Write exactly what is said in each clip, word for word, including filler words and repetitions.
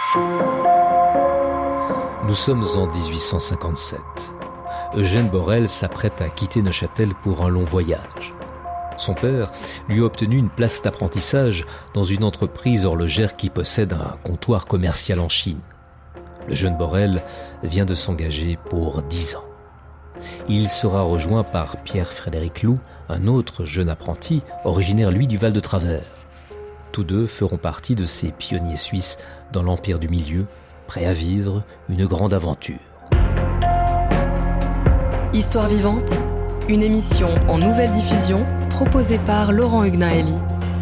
Nous sommes en dix-huit cent cinquante-sept. Eugène Borel s'apprête à quitter Neuchâtel pour un long voyage. Son père lui a obtenu une place d'apprentissage dans une entreprise horlogère qui possède un comptoir commercial en Chine. Le jeune Borel vient de s'engager pour dix ans. Il sera rejoint par Pierre-Frédéric Lou, un autre jeune apprenti, originaire lui du Val de Travers. Tous deux feront partie de ces pionniers suisses dans l'Empire du Milieu, prêts à vivre une grande aventure. Histoire vivante, une émission en nouvelle diffusion proposée par Laurent Hugnaeli.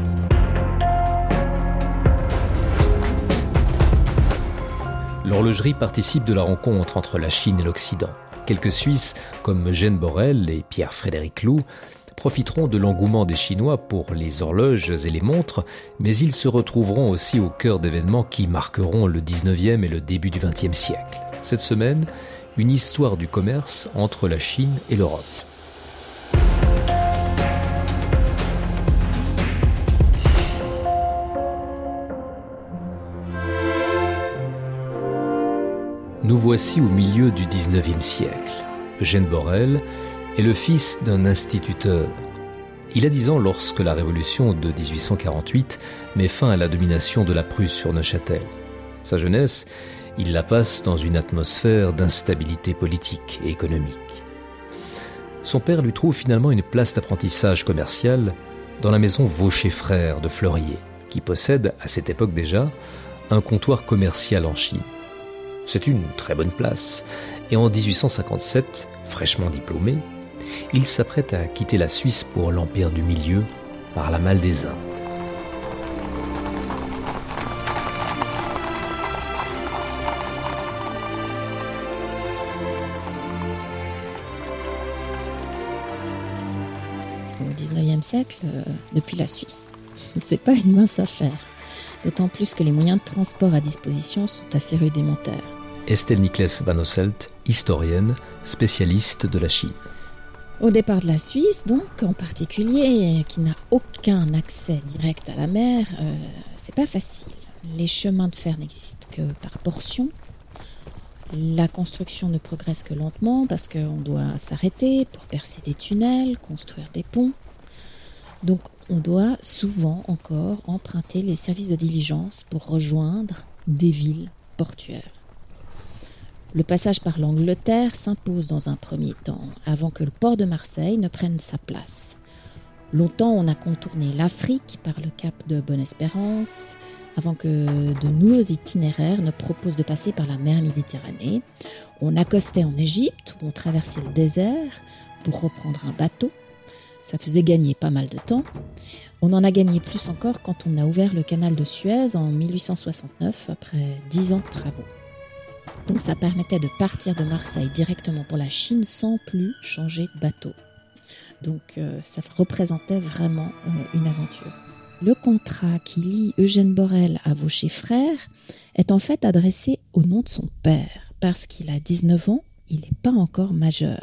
L'horlogerie participe de la rencontre entre la Chine et l'Occident. Quelques Suisses, comme Eugène Borel et Pierre-Frédéric Lou, profiteront de l'engouement des Chinois pour les horloges et les montres, mais ils se retrouveront aussi au cœur d'événements qui marqueront le dix-neuvième et le début du vingtième siècle. Cette semaine, une histoire du commerce entre la Chine et l'Europe. Nous voici au milieu du dix-neuvième siècle. Eugène Borel est le fils d'un instituteur. Il a dix ans lorsque la révolution de dix-huit cent quarante-huit met fin à la domination de la Prusse sur Neuchâtel. Sa jeunesse, il la passe dans une atmosphère d'instabilité politique et économique. Son père lui trouve finalement une place d'apprentissage commercial dans la maison Vaucher Frères de Fleurier, qui possède, à cette époque déjà, un comptoir commercial en Chine. C'est une très bonne place, et en dix-huit cent cinquante-sept, fraîchement diplômé, il s'apprête à quitter la Suisse pour l'Empire du Milieu par la Malle des Indes. Au dix-neuvième siècle, euh, depuis la Suisse, c'est pas une mince affaire. D'autant plus que les moyens de transport à disposition sont assez rudimentaires. Estelle Nikles Van Osselt, historienne, spécialiste de la Chine. Au départ de la Suisse, donc, en particulier, qui n'a aucun accès direct à la mer, euh, c'est pas facile. Les chemins de fer n'existent que par portions. La construction ne progresse que lentement parce qu'on doit s'arrêter pour percer des tunnels, construire des ponts. Donc, on doit souvent encore emprunter les services de diligence pour rejoindre des villes portuaires. Le passage par l'Angleterre s'impose dans un premier temps, avant que le port de Marseille ne prenne sa place. Longtemps, on a contourné l'Afrique par le cap de Bonne-Espérance, avant que de nouveaux itinéraires ne proposent de passer par la mer Méditerranée. On accostait en Égypte, où on traversait le désert pour reprendre un bateau. Ça faisait gagner pas mal de temps. On en a gagné plus encore quand on a ouvert le canal de Suez en mille huit cent soixante-neuf, après dix ans de travaux. Donc ça permettait de partir de Marseille directement pour la Chine sans plus changer de bateau. Donc euh, ça représentait vraiment euh, une aventure. Le contrat qui lie Eugène Borel à Vaucher Frères est en fait adressé au nom de son père, parce qu'il a dix-neuf ans, il n'est pas encore majeur.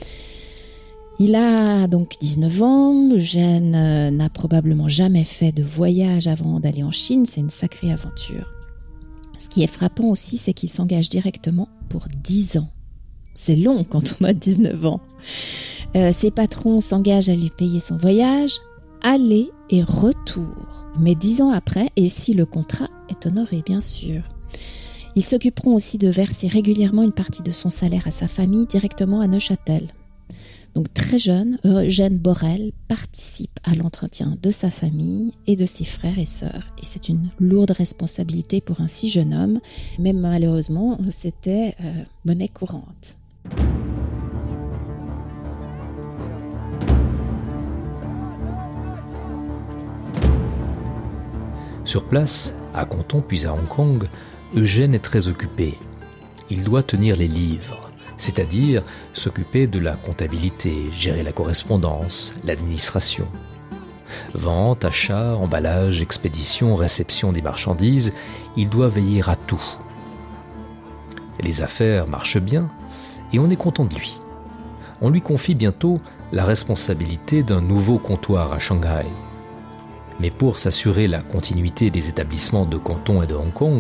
Il a donc dix-neuf ans, Eugène euh, n'a probablement jamais fait de voyage avant d'aller en Chine, c'est une sacrée aventure. Ce qui est frappant aussi, c'est qu'il s'engage directement pour dix ans. C'est long quand on a dix-neuf ans. Euh, ses patrons s'engagent à lui payer son voyage, aller et retour. Mais dix ans après, et si le contrat est honoré, bien sûr. Ils s'occuperont aussi de verser régulièrement une partie de son salaire à sa famille directement à Neuchâtel. Donc très jeune, Eugène Borel participe à l'entretien de sa famille et de ses frères et sœurs. Et c'est une lourde responsabilité pour un si jeune homme, mais malheureusement, c'était euh, monnaie courante. Sur place, à Canton puis à Hong Kong, Eugène est très occupé. Il doit tenir les livres, c'est-à-dire s'occuper de la comptabilité, gérer la correspondance, l'administration. Vente, achat, emballage, expédition, réception des marchandises, il doit veiller à tout. Les affaires marchent bien et on est content de lui. On lui confie bientôt la responsabilité d'un nouveau comptoir à Shanghai. Mais pour s'assurer la continuité des établissements de Canton et de Hong Kong,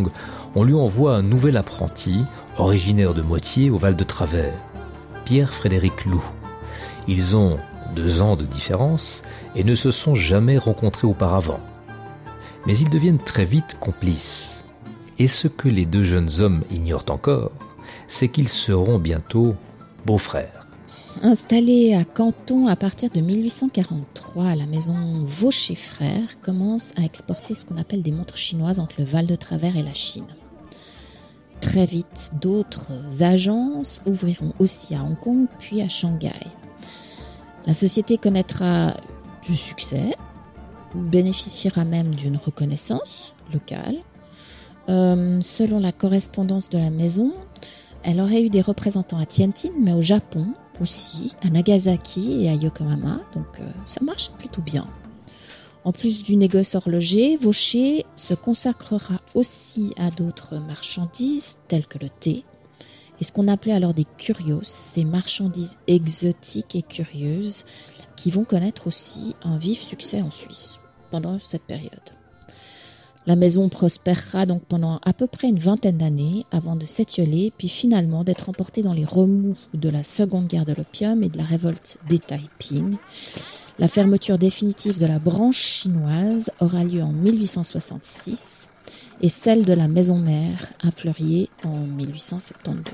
on lui envoie un nouvel apprenti, originaire de Moitié au Val de Travers, Pierre-Frédéric Loup. Ils ont deux ans de différence et ne se sont jamais rencontrés auparavant. Mais ils deviennent très vite complices. Et ce que les deux jeunes hommes ignorent encore, c'est qu'ils seront bientôt beaux-frères. Installée à Canton à partir de mille huit cent quarante-trois, la maison Vaucher Frères commence à exporter ce qu'on appelle des montres chinoises entre le Val de Travers et la Chine. Très vite, d'autres agences ouvriront aussi à Hong Kong puis à Shanghai. La société connaîtra du succès, bénéficiera même d'une reconnaissance locale. Euh, selon la correspondance de la maison, elle aurait eu des représentants à Tianjin, mais au Japon aussi, à Nagasaki et à Yokohama, donc euh, ça marche plutôt bien. En plus du négoce horloger, Vaucher se consacrera aussi à d'autres marchandises telles que le thé et ce qu'on appelait alors des curios, ces marchandises exotiques et curieuses qui vont connaître aussi un vif succès en Suisse pendant cette période. La maison prospérera donc pendant à peu près une vingtaine d'années avant de s'étioler puis finalement d'être emportée dans les remous de la Seconde Guerre de l'opium et de la révolte des Taiping. La fermeture définitive de la branche chinoise aura lieu en mille huit cent soixante-six et celle de la maison mère à Fleurier en mille huit cent soixante-douze.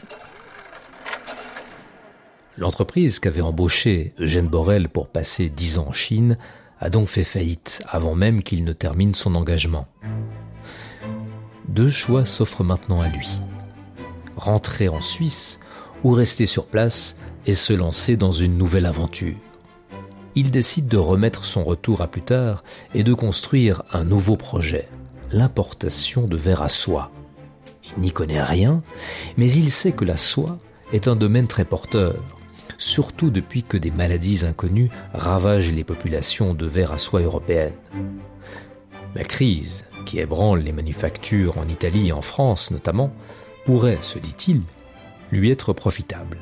L'entreprise qu'avait embauché Eugène Borel pour passer dix ans en Chine a donc fait faillite avant même qu'il ne termine son engagement. Deux choix s'offrent maintenant à lui. Rentrer en Suisse ou rester sur place et se lancer dans une nouvelle aventure. Il décide de remettre son retour à plus tard et de construire un nouveau projet, l'importation de verre à soie. Il n'y connaît rien, mais il sait que la soie est un domaine très porteur, surtout depuis que des maladies inconnues ravagent les populations de verre à soie européennes. La crise qui ébranle les manufactures en Italie et en France notamment pourrait, se dit-il, lui être profitable.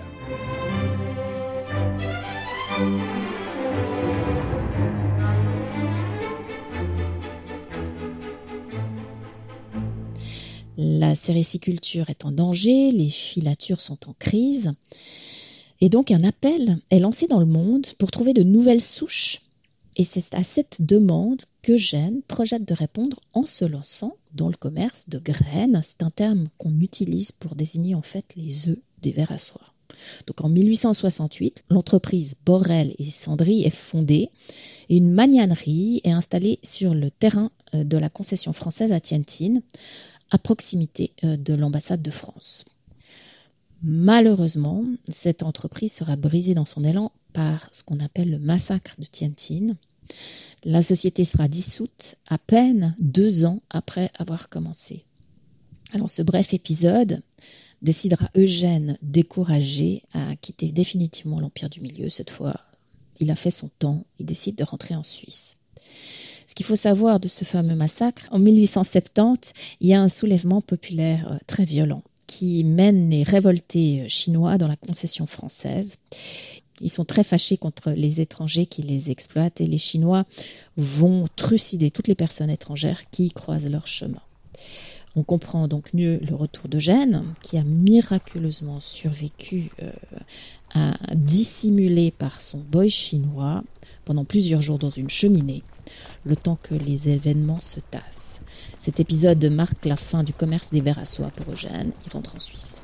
La sériciculture est en danger, les filatures sont en crise. Et donc un appel est lancé dans le monde pour trouver de nouvelles souches. Et c'est à cette demande qu'Eugène projette de répondre en se lançant dans le commerce de graines. C'est un terme qu'on utilise pour désigner en fait les œufs des vers à soie. Donc en mille huit cent soixante-huit, l'entreprise Borel et Sandry est fondée et une magnanerie est installée sur le terrain de la concession française à Tianjin, à proximité de l'ambassade de France. Malheureusement, cette entreprise sera brisée dans son élan par ce qu'on appelle le massacre de Tianjin. La société sera dissoute à peine deux ans après avoir commencé. Alors ce bref épisode décidera Eugène, découragé, à quitter définitivement l'Empire du Milieu. Cette fois, il a fait son temps, il décide de rentrer en Suisse. Ce qu'il faut savoir de ce fameux massacre, en mille huit cent soixante-dix, il y a un soulèvement populaire très violent qui mène les révoltés chinois dans la concession française. Ils sont très fâchés contre les étrangers qui les exploitent et les Chinois vont trucider toutes les personnes étrangères qui croisent leur chemin. On comprend donc mieux le retour d'Eugène, qui a miraculeusement survécu euh, à dissimuler par son boy chinois pendant plusieurs jours dans une cheminée, le temps que les événements se tassent. Cet épisode marque la fin du commerce des vers à soie pour Eugène. Il rentre en Suisse.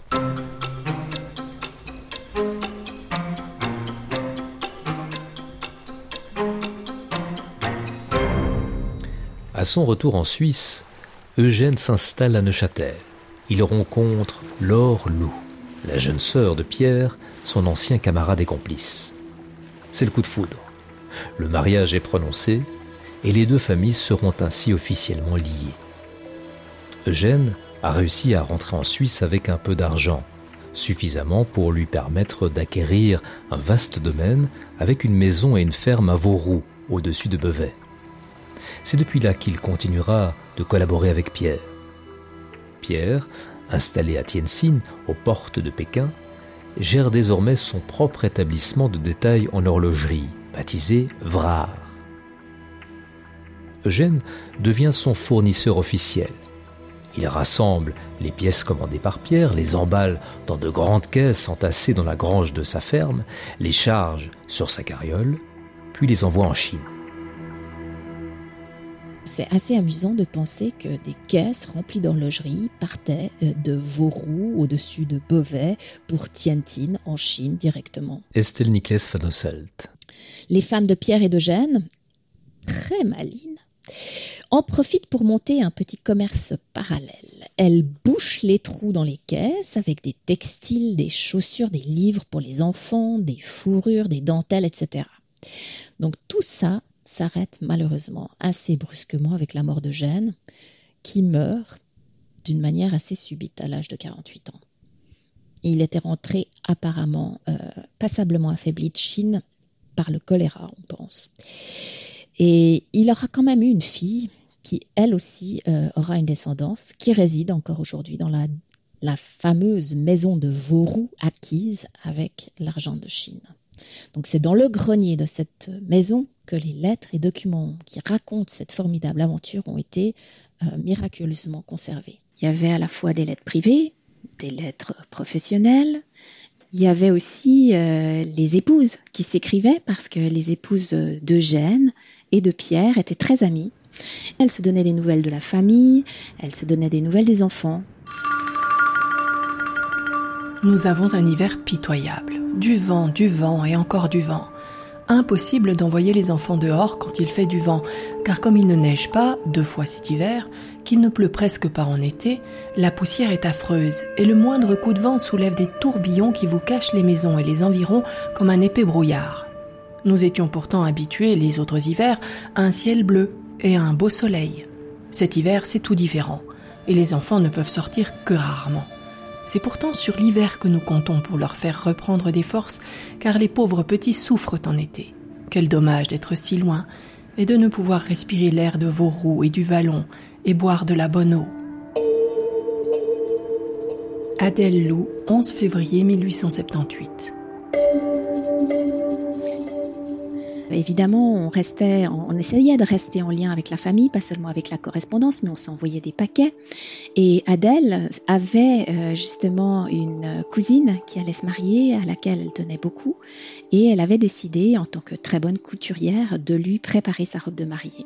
À son retour en Suisse, Eugène s'installe à Neuchâtel. Il rencontre Laure Loup, la jeune sœur de Pierre, son ancien camarade et complice. C'est le coup de foudre. Le mariage est prononcé et les deux familles seront ainsi officiellement liées. Eugène a réussi à rentrer en Suisse avec un peu d'argent, suffisamment pour lui permettre d'acquérir un vaste domaine avec une maison et une ferme à Vauroux, au-dessus de Beauvais. C'est depuis là qu'il continuera de collaborer avec Pierre. Pierre, installé à Tianjin, aux portes de Pékin, gère désormais son propre établissement de détail en horlogerie, baptisé Vrard. Eugène devient son fournisseur officiel. Il rassemble les pièces commandées par Pierre, les emballe dans de grandes caisses entassées dans la grange de sa ferme, les charge sur sa carriole, puis les envoie en Chine. C'est assez amusant de penser que des caisses remplies d'horlogerie partaient de Vaurou au-dessus de Beauvais pour Tientsin en Chine directement. Estelle Nikles van Osselt. Les femmes de Pierre et d'Eugène, très malines, en profitent pour monter un petit commerce parallèle. Elles bouchent les trous dans les caisses avec des textiles, des chaussures, des livres pour les enfants, des fourrures, des dentelles, et cetera. Donc tout ça s'arrête malheureusement assez brusquement avec la mort d'Eugène, qui meurt d'une manière assez subite à l'âge de quarante-huit ans. Il était rentré apparemment euh, passablement affaibli de Chine par le choléra, on pense. Et il aura quand même eu une fille qui, elle aussi, euh, aura une descendance, qui réside encore aujourd'hui dans la, la fameuse maison de Vaurou acquise avec l'argent de Chine. Donc c'est dans le grenier de cette maison que les lettres et documents qui racontent cette formidable aventure ont été euh, miraculeusement conservés. Il y avait à la fois des lettres privées, des lettres professionnelles. Il y avait aussi euh, les épouses qui s'écrivaient parce que les épouses d'Eugène et de Pierre étaient très amies. Elles se donnaient des nouvelles de la famille, elles se donnaient des nouvelles des enfants. Nous avons un hiver pitoyable. Du vent, du vent et encore du vent. Impossible d'envoyer les enfants dehors quand il fait du vent, car comme il ne neige pas, deux fois cet hiver, qu'il ne pleut presque pas en été, la poussière est affreuse et le moindre coup de vent soulève des tourbillons qui vous cachent les maisons et les environs comme un épais brouillard. Nous étions pourtant habitués, les autres hivers, à un ciel bleu et à un beau soleil. Cet hiver, c'est tout différent, et les enfants ne peuvent sortir que rarement. C'est pourtant sur l'hiver que nous comptons pour leur faire reprendre des forces, car les pauvres petits souffrent en été. Quel dommage d'être si loin, et de ne pouvoir respirer l'air de Vaurou et du Vallon, et boire de la bonne eau. Adèle Loup, onze février mille huit cent soixante-dix-huit. Évidemment, on restait, on essayait de rester en lien avec la famille, pas seulement avec la correspondance, mais on s'envoyait des paquets. Et Adèle avait euh, justement une cousine qui allait se marier, à laquelle elle tenait beaucoup, et elle avait décidé, en tant que très bonne couturière, de lui préparer sa robe de mariée.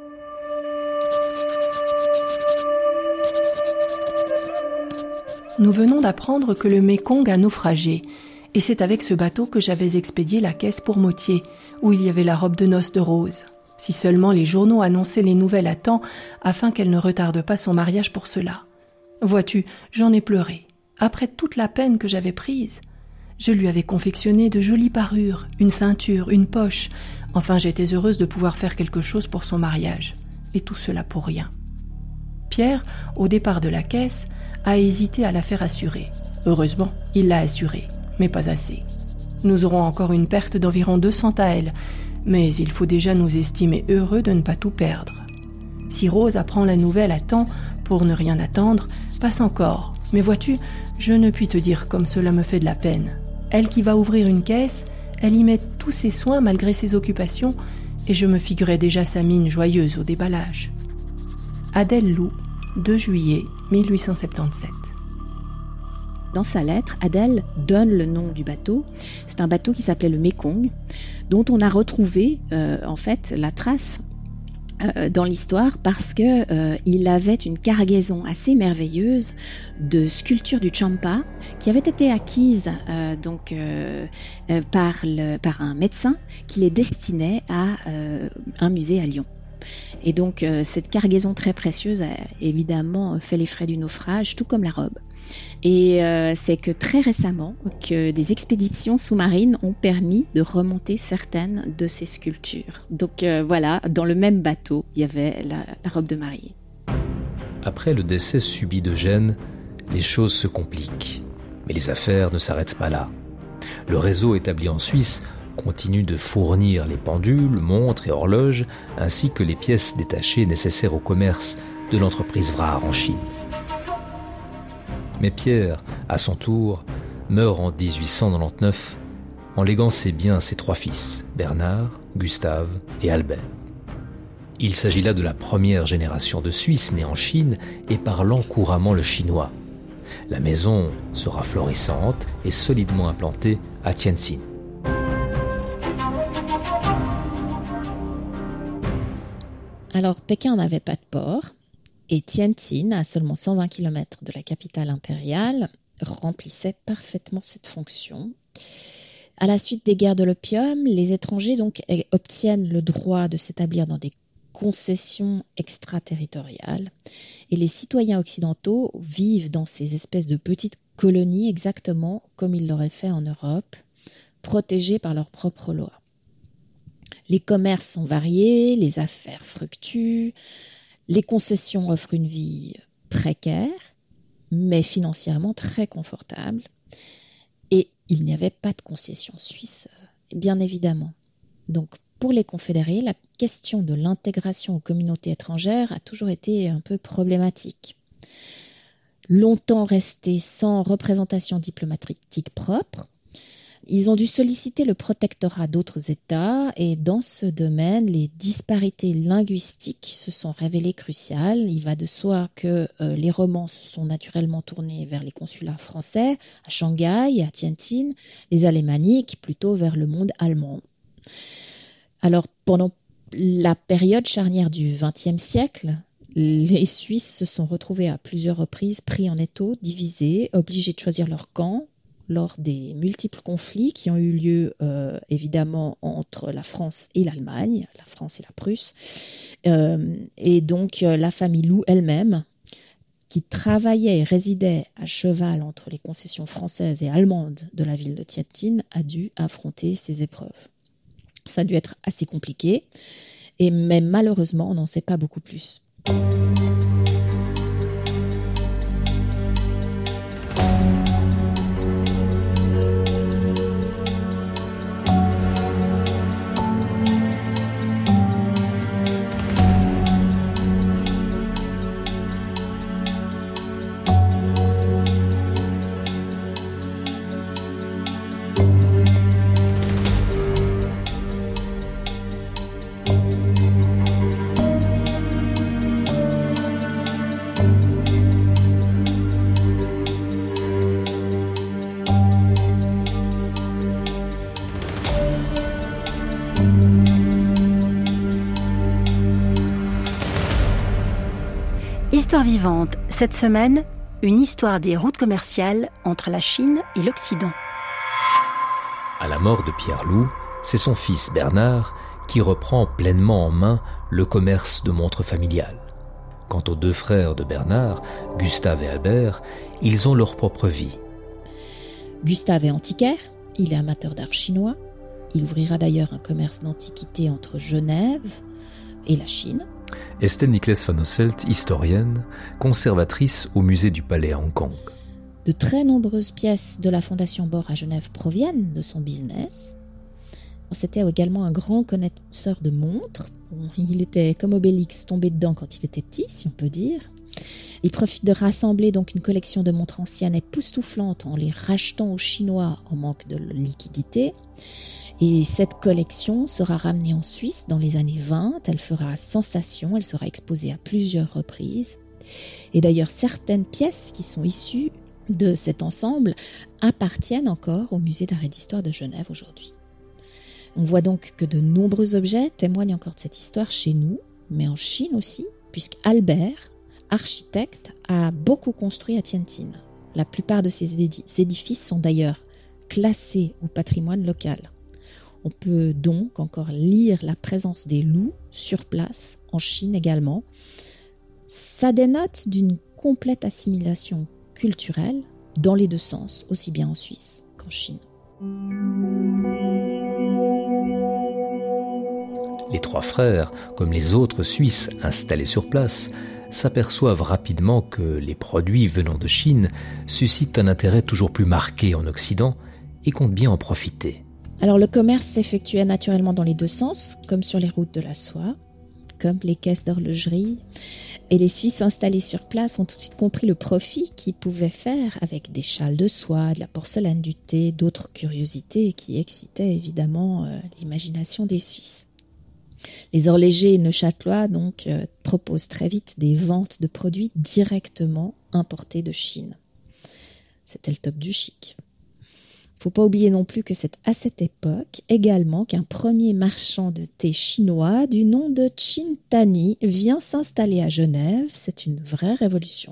Nous venons d'apprendre que le Mékong a naufragé. Et c'est avec ce bateau que j'avais expédié la caisse pour Motier, où il y avait la robe de noces de Rose. Si seulement les journaux annonçaient les nouvelles à temps, afin qu'elle ne retarde pas son mariage pour cela. Vois-tu, j'en ai pleuré. Après toute la peine que j'avais prise, je lui avais confectionné de jolies parures, une ceinture, une poche. Enfin, j'étais heureuse de pouvoir faire quelque chose pour son mariage. Et tout cela pour rien. Pierre, au départ de la caisse, a hésité à la faire assurer. Heureusement, il l'a assurée. Mais pas assez. Nous aurons encore une perte d'environ deux cents taels, mais il faut déjà nous estimer heureux de ne pas tout perdre. Si Rose apprend la nouvelle à temps, pour ne rien attendre, passe encore. Mais vois-tu, je ne puis te dire comme cela me fait de la peine. Elle qui va ouvrir une caisse, elle y met tous ses soins malgré ses occupations, et je me figurais déjà sa mine joyeuse au déballage. Adèle Loup, deux juillet mille huit cent soixante-dix-sept. Dans sa lettre, Adèle donne le nom du bateau. C'est un bateau qui s'appelait le Mékong, dont on a retrouvé euh, en fait la trace euh, dans l'histoire parce que euh, il avait une cargaison assez merveilleuse de sculptures du Champa qui avait été acquise euh, donc euh, euh, par, le, par un médecin qui les destinait à euh, un musée à Lyon. Et donc euh, cette cargaison très précieuse a évidemment fait les frais du naufrage, tout comme la robe. Et euh, c'est que très récemment que des expéditions sous-marines ont permis de remonter certaines de ces sculptures. Donc euh, voilà, dans le même bateau, il y avait la, la robe de mariée. Après le décès subit d'Eugène, les choses se compliquent. Mais les affaires ne s'arrêtent pas là. Le réseau établi en Suisse continue de fournir les pendules, montres et horloges, ainsi que les pièces détachées nécessaires au commerce de l'entreprise Vrard en Chine. Mais Pierre, à son tour, meurt en dix-huit cent quatre-vingt-dix-neuf en léguant ses biens à ses trois fils, Bernard, Gustave et Albert. Il s'agit là de la première génération de Suisses nés en Chine et parlant couramment le chinois. La maison sera florissante et solidement implantée à Tianjin. Alors, Pékin n'avait pas de port et Tianjin, à seulement cent vingt kilomètres de la capitale impériale, remplissait parfaitement cette fonction. À la suite des guerres de l'opium, les étrangers donc obtiennent le droit de s'établir dans des concessions extraterritoriales et les citoyens occidentaux vivent dans ces espèces de petites colonies exactement comme ils l'auraient fait en Europe, protégés par leurs propres lois. Les commerces sont variés, les affaires fructuent, les concessions offrent une vie précaire, mais financièrement très confortable. Et il n'y avait pas de concessions suisses, bien évidemment. Donc, pour les confédérés, la question de l'intégration aux communautés étrangères a toujours été un peu problématique. Longtemps restés sans représentation diplomatique propre, ils ont dû solliciter le protectorat d'autres États et dans ce domaine, les disparités linguistiques se sont révélées cruciales. Il va de soi que euh, les romans se sont naturellement tournés vers les consulats français à Shanghai et à Tianjin, les alémaniques plutôt vers le monde allemand. Alors pendant la période charnière du vingtième siècle, les Suisses se sont retrouvés à plusieurs reprises pris en étau, divisés, obligés de choisir leur camp, lors des multiples conflits qui ont eu lieu euh, évidemment entre la France et l'Allemagne, la France et la Prusse, euh, et donc euh, la famille Lou elle-même, qui travaillait et résidait à cheval entre les concessions françaises et allemandes de la ville de Tianjin, a dû affronter ces épreuves. Ça a dû être assez compliqué, et mais malheureusement, on n'en sait pas beaucoup plus. Histoire vivante, cette semaine, une histoire des routes commerciales entre la Chine et l'Occident. À la mort de Pierre Loup, c'est son fils Bernard qui reprend pleinement en main le commerce de montres familiales. Quant aux deux frères de Bernard, Gustave et Albert, ils ont leur propre vie. Gustave est antiquaire, il est amateur d'art chinois. Il ouvrira d'ailleurs un commerce d'antiquités entre Genève et la Chine. Estelle Niclès van Osselt, historienne, conservatrice au musée du Palais à Hong Kong. De très nombreuses pièces de la Fondation Bor à Genève proviennent de son business. C'était également un grand connaisseur de montres. Il était comme Obélix tombé dedans quand il était petit, si on peut dire. Il profite de rassembler donc une collection de montres anciennes époustouflantes en les rachetant aux Chinois en manque de liquidité. Et cette collection sera ramenée en Suisse dans les années vingt. Elle fera sensation, elle sera exposée à plusieurs reprises. Et d'ailleurs, certaines pièces qui sont issues de cet ensemble appartiennent encore au musée d'art et d'histoire de Genève aujourd'hui. On voit donc que de nombreux objets témoignent encore de cette histoire chez nous, mais en Chine aussi, puisque Albert, architecte, a beaucoup construit à Tianjin. La plupart de ces édifices sont d'ailleurs classés au patrimoine local. On peut donc encore lire la présence des loups sur place, en Chine également. Ça dénote d'une complète assimilation culturelle dans les deux sens, aussi bien en Suisse qu'en Chine. Les trois frères, comme les autres Suisses installés sur place, s'aperçoivent rapidement que les produits venant de Chine suscitent un intérêt toujours plus marqué en Occident et comptent bien en profiter. Alors le commerce s'effectuait naturellement dans les deux sens, comme sur les routes de la soie, comme les caisses d'horlogerie. Et les Suisses installés sur place ont tout de suite compris le profit qu'ils pouvaient faire avec des châles de soie, de la porcelaine, du thé, d'autres curiosités qui excitaient évidemment euh, l'imagination des Suisses. Les horlogers neuchâtelois donc euh, proposent très vite des ventes de produits directement importés de Chine. C'était le top du chic. Faut pas oublier non plus que c'est à cette époque également qu'un premier marchand de thé chinois du nom de Qin Tani vient s'installer à Genève. C'est une vraie révolution.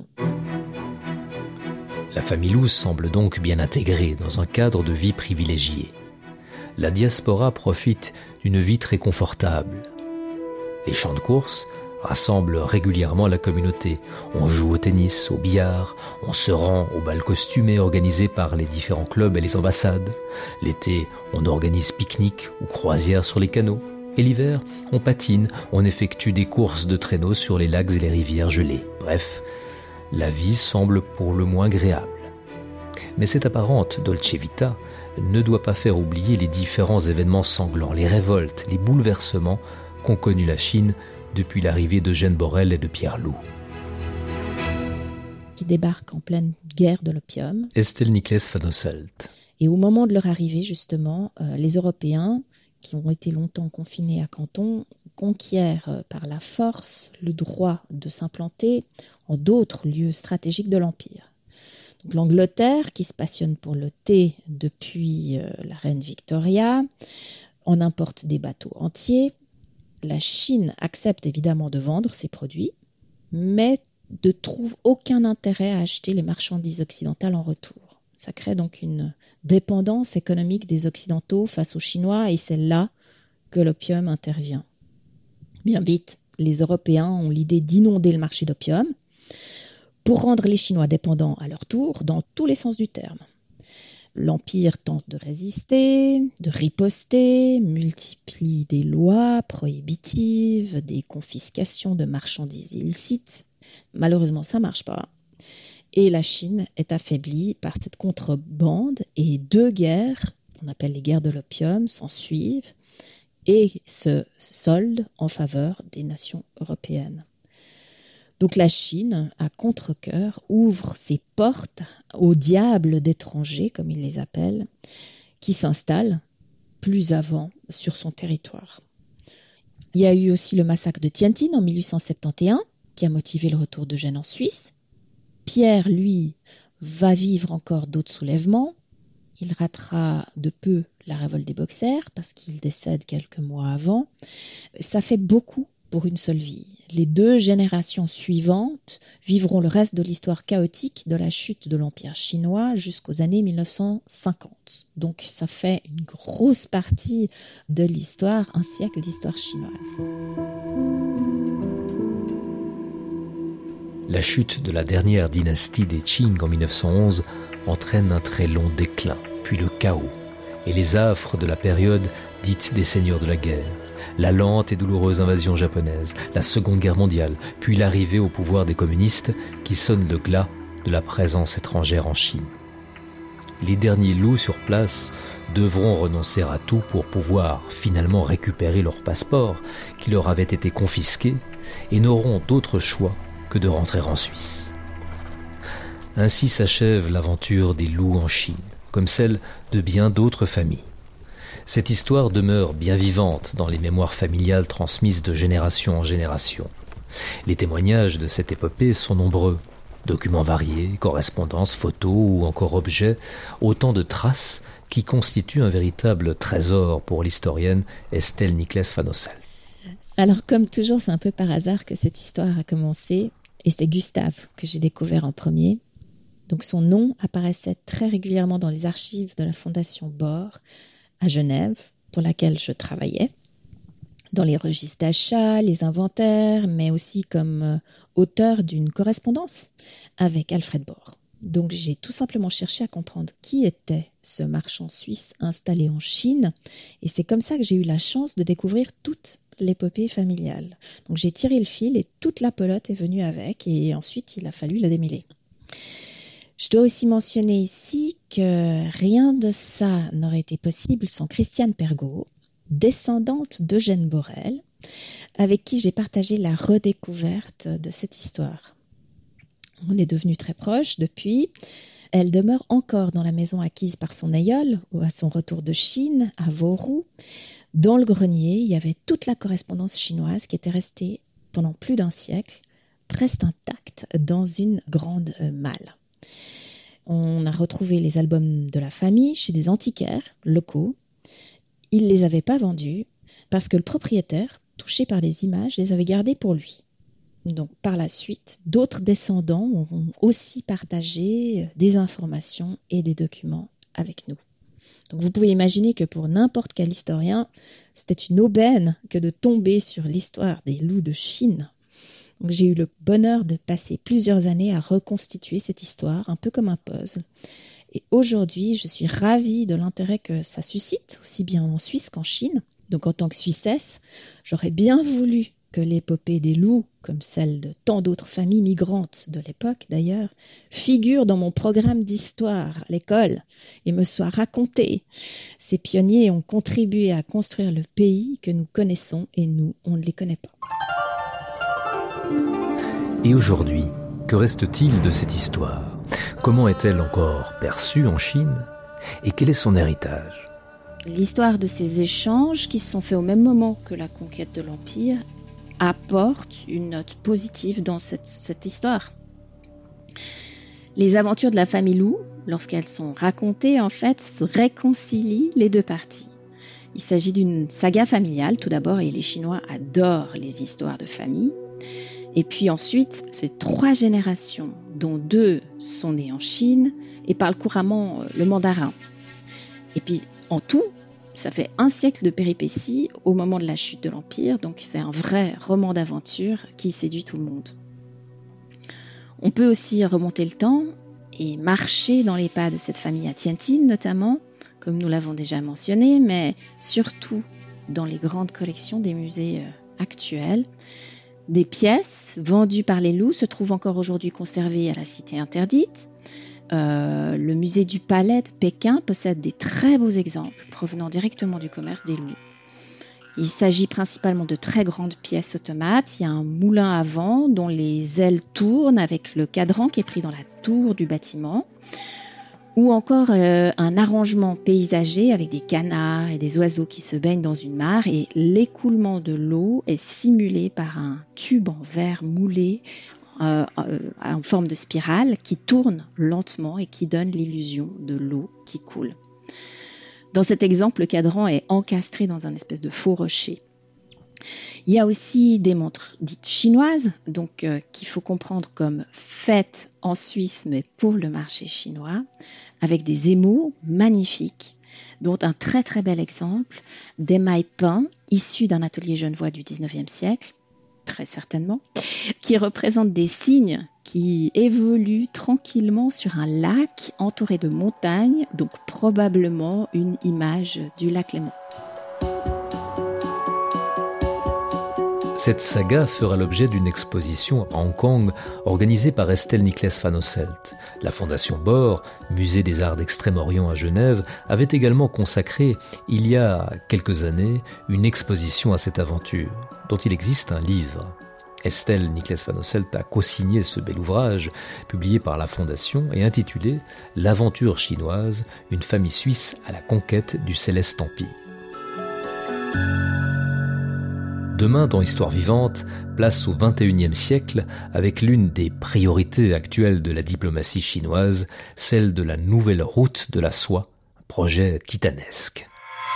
La famille Lou semble donc bien intégrée dans un cadre de vie privilégié. La diaspora profite d'une vie très confortable. Les champs de course rassemblent régulièrement la communauté. On joue au tennis, au billard, on se rend au bal costumé organisé par les différents clubs et les ambassades. L'été, on organise pique-niques ou croisières sur les canaux. Et l'hiver, on patine, on effectue des courses de traîneaux sur les lacs et les rivières gelées. Bref, la vie semble pour le moins agréable. Mais cette apparente Dolce Vita ne doit pas faire oublier les différents événements sanglants, les révoltes, les bouleversements qu'ont connus la Chine depuis l'arrivée d'Eugène Borel et de Pierre Loup. Qui débarquent en pleine guerre de l'opium. Estelle Niklas van Hasselt. Et au moment de leur arrivée, justement, euh, les Européens, qui ont été longtemps confinés à Canton, conquièrent euh, par la force le droit de s'implanter en d'autres lieux stratégiques de l'Empire. Donc, l'Angleterre, qui se passionne pour le thé depuis euh, la reine Victoria, en importe des bateaux entiers. La Chine accepte évidemment de vendre ses produits, mais ne trouve aucun intérêt à acheter les marchandises occidentales en retour. Ça crée donc une dépendance économique des Occidentaux face aux Chinois et c'est là que l'opium intervient. Bien vite, les Européens ont l'idée d'inonder le marché d'opium pour rendre les Chinois dépendants à leur tour dans tous les sens du terme. L'Empire tente de résister, de riposter, multiplie des lois prohibitives, des confiscations de marchandises illicites. Malheureusement, ça ne marche pas. Et la Chine est affaiblie par cette contrebande et deux guerres, qu'on appelle les guerres de l'opium, s'en suivent et se soldent en faveur des nations européennes. Donc la Chine, à contre-cœur, ouvre ses portes aux diables d'étrangers, comme ils les appellent, qui s'installent plus avant sur son territoire. Il y a eu aussi le massacre de Tianjin en mille huit cent soixante et onze, qui a motivé le retour d'Eugène en Suisse. Pierre, lui, va vivre encore d'autres soulèvements. Il ratera de peu la révolte des Boxers, parce qu'il décède quelques mois avant. Ça fait beaucoup pour une seule vie. Les deux générations suivantes vivront le reste de l'histoire chaotique de la chute de l'Empire chinois jusqu'aux années mille neuf cent cinquante. Donc ça fait une grosse partie de l'histoire, un siècle d'histoire chinoise. La chute de la dernière dynastie des Qing en mille neuf cent onze entraîne un très long déclin, puis le chaos, et les affres de la période dite des seigneurs de la guerre. La lente et douloureuse invasion japonaise, la Seconde Guerre mondiale, puis l'arrivée au pouvoir des communistes qui sonnent le glas de la présence étrangère en Chine. Les derniers loups sur place devront renoncer à tout pour pouvoir finalement récupérer leur passeport qui leur avait été confisqué et n'auront d'autre choix que de rentrer en Suisse. Ainsi s'achève l'aventure des loups en Chine, comme celle de bien d'autres familles. Cette histoire demeure bien vivante dans les mémoires familiales transmises de génération en génération. Les témoignages de cette épopée sont nombreux. Documents variés, correspondances, photos ou encore objets, autant de traces qui constituent un véritable trésor pour l'historienne Estelle Niklas van Hasselt. Alors comme toujours, c'est un peu par hasard que cette histoire a commencé et c'est Gustave que j'ai découvert en premier. Donc son nom apparaissait très régulièrement dans les archives de la Fondation Bor à Genève, pour laquelle je travaillais, dans les registres d'achat, les inventaires, mais aussi comme euh, auteur d'une correspondance avec Alfred Bor. Donc j'ai tout simplement cherché à comprendre qui était ce marchand suisse installé en Chine, et c'est comme ça que j'ai eu la chance de découvrir toute l'épopée familiale. Donc j'ai tiré le fil et toute la pelote est venue avec, et ensuite il a fallu la démêler. Je dois aussi mentionner ici que rien de ça n'aurait été possible sans Christiane Pergaud, descendante d'Eugène Borel, avec qui j'ai partagé la redécouverte de cette histoire. On est devenus très proches depuis. Elle demeure encore dans la maison acquise par son aïeul à son retour de Chine, à Vaurou. Dans le grenier, il y avait toute la correspondance chinoise qui était restée pendant plus d'un siècle, presque intacte, dans une grande malle. On a retrouvé les albums de la famille chez des antiquaires locaux. Il ne les avait pas vendus parce que le propriétaire, touché par les images, les avait gardés pour lui. Donc, par la suite, d'autres descendants ont aussi partagé des informations et des documents avec nous. Donc, vous pouvez imaginer que pour n'importe quel historien, c'était une aubaine que de tomber sur l'histoire des loups de Chine. Donc, j'ai eu le bonheur de passer plusieurs années à reconstituer cette histoire, un peu comme un puzzle. Et aujourd'hui, je suis ravie de l'intérêt que ça suscite, aussi bien en Suisse qu'en Chine. Donc, en tant que Suissesse, j'aurais bien voulu que l'épopée des loups, comme celle de tant d'autres familles migrantes de l'époque d'ailleurs, figure dans mon programme d'histoire à l'école et me soit racontée. Ces pionniers ont contribué à construire le pays que nous connaissons et nous, on ne les connaît pas. Et aujourd'hui, que reste-t-il de cette histoire ? Comment est-elle encore perçue en Chine ? Et quel est son héritage ? L'histoire de ces échanges, qui se sont faits au même moment que la conquête de l'Empire, apporte une note positive dans cette, cette histoire. Les aventures de la famille Lou, lorsqu'elles sont racontées, en fait, réconcilient les deux parties. Il s'agit d'une saga familiale, tout d'abord, et les Chinois adorent les histoires de famille. Et puis ensuite, c'est trois générations, dont deux sont nées en Chine et parlent couramment le mandarin. Et puis, en tout, ça fait un siècle de péripéties au moment de la chute de l'Empire, donc c'est un vrai roman d'aventure qui séduit tout le monde. On peut aussi remonter le temps et marcher dans les pas de cette famille à Tianjin notamment, comme nous l'avons déjà mentionné, mais surtout dans les grandes collections des musées actuels. Des pièces vendues par les loups se trouvent encore aujourd'hui conservées à la Cité interdite. Euh, le musée du Palais de Pékin possède des très beaux exemples provenant directement du commerce des loups. Il s'agit principalement de très grandes pièces automates. Il y a un moulin à vent dont les ailes tournent avec le cadran qui est pris dans la tour du bâtiment, ou encore euh, un arrangement paysager avec des canards et des oiseaux qui se baignent dans une mare, et l'écoulement de l'eau est simulé par un tube en verre moulé Euh, euh, en forme de spirale qui tourne lentement et qui donne l'illusion de l'eau qui coule. Dans cet exemple, le cadran est encastré dans un espèce de faux rocher. Il y a aussi des montres dites chinoises, donc euh, qu'il faut comprendre comme faites en Suisse mais pour le marché chinois, avec des émaux magnifiques, dont un très très bel exemple d'émail peint issu d'un atelier genevois du dix-neuvième siècle, très certainement, qui représente des cygnes qui évoluent tranquillement sur un lac entouré de montagnes, donc probablement une image du lac Léman. Cette saga fera l'objet d'une exposition à Hong Kong organisée par Estelle Niklas van Osselt. La Fondation Bohr, musée des arts d'Extrême-Orient à Genève, avait également consacré, il y a quelques années, une exposition à cette aventure, dont il existe un livre. Estelle Niklas van Osselt a co-signé ce bel ouvrage, publié par la Fondation et intitulé « L'aventure chinoise, une famille suisse à la conquête du Céleste Empire ». Demain, dans Histoire vivante, place au vingt et unième siècle avec l'une des priorités actuelles de la diplomatie chinoise, celle de la nouvelle route de la soie, un projet titanesque.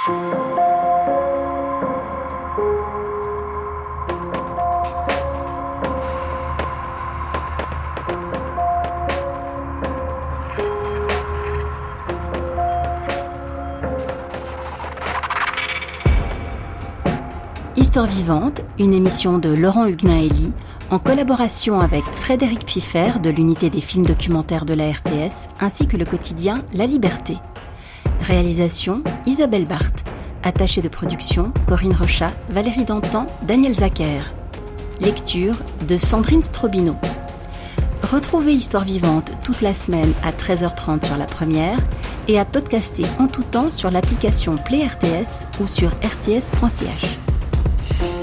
Histoire vivante, une émission de Laurent Huguenin-Elie, en collaboration avec Frédéric Piffer de l'unité des films documentaires de la R T S, ainsi que le quotidien La Liberté. Réalisation Isabelle Barthes. Attachée de production Corinne Rochat, Valérie Dantan, Daniel Zacher. Lecture de Sandrine Strobino. Retrouvez Histoire vivante toute la semaine à treize heures trente sur la première et à podcaster en tout temps sur l'application Play R T S ou sur r t s point c h.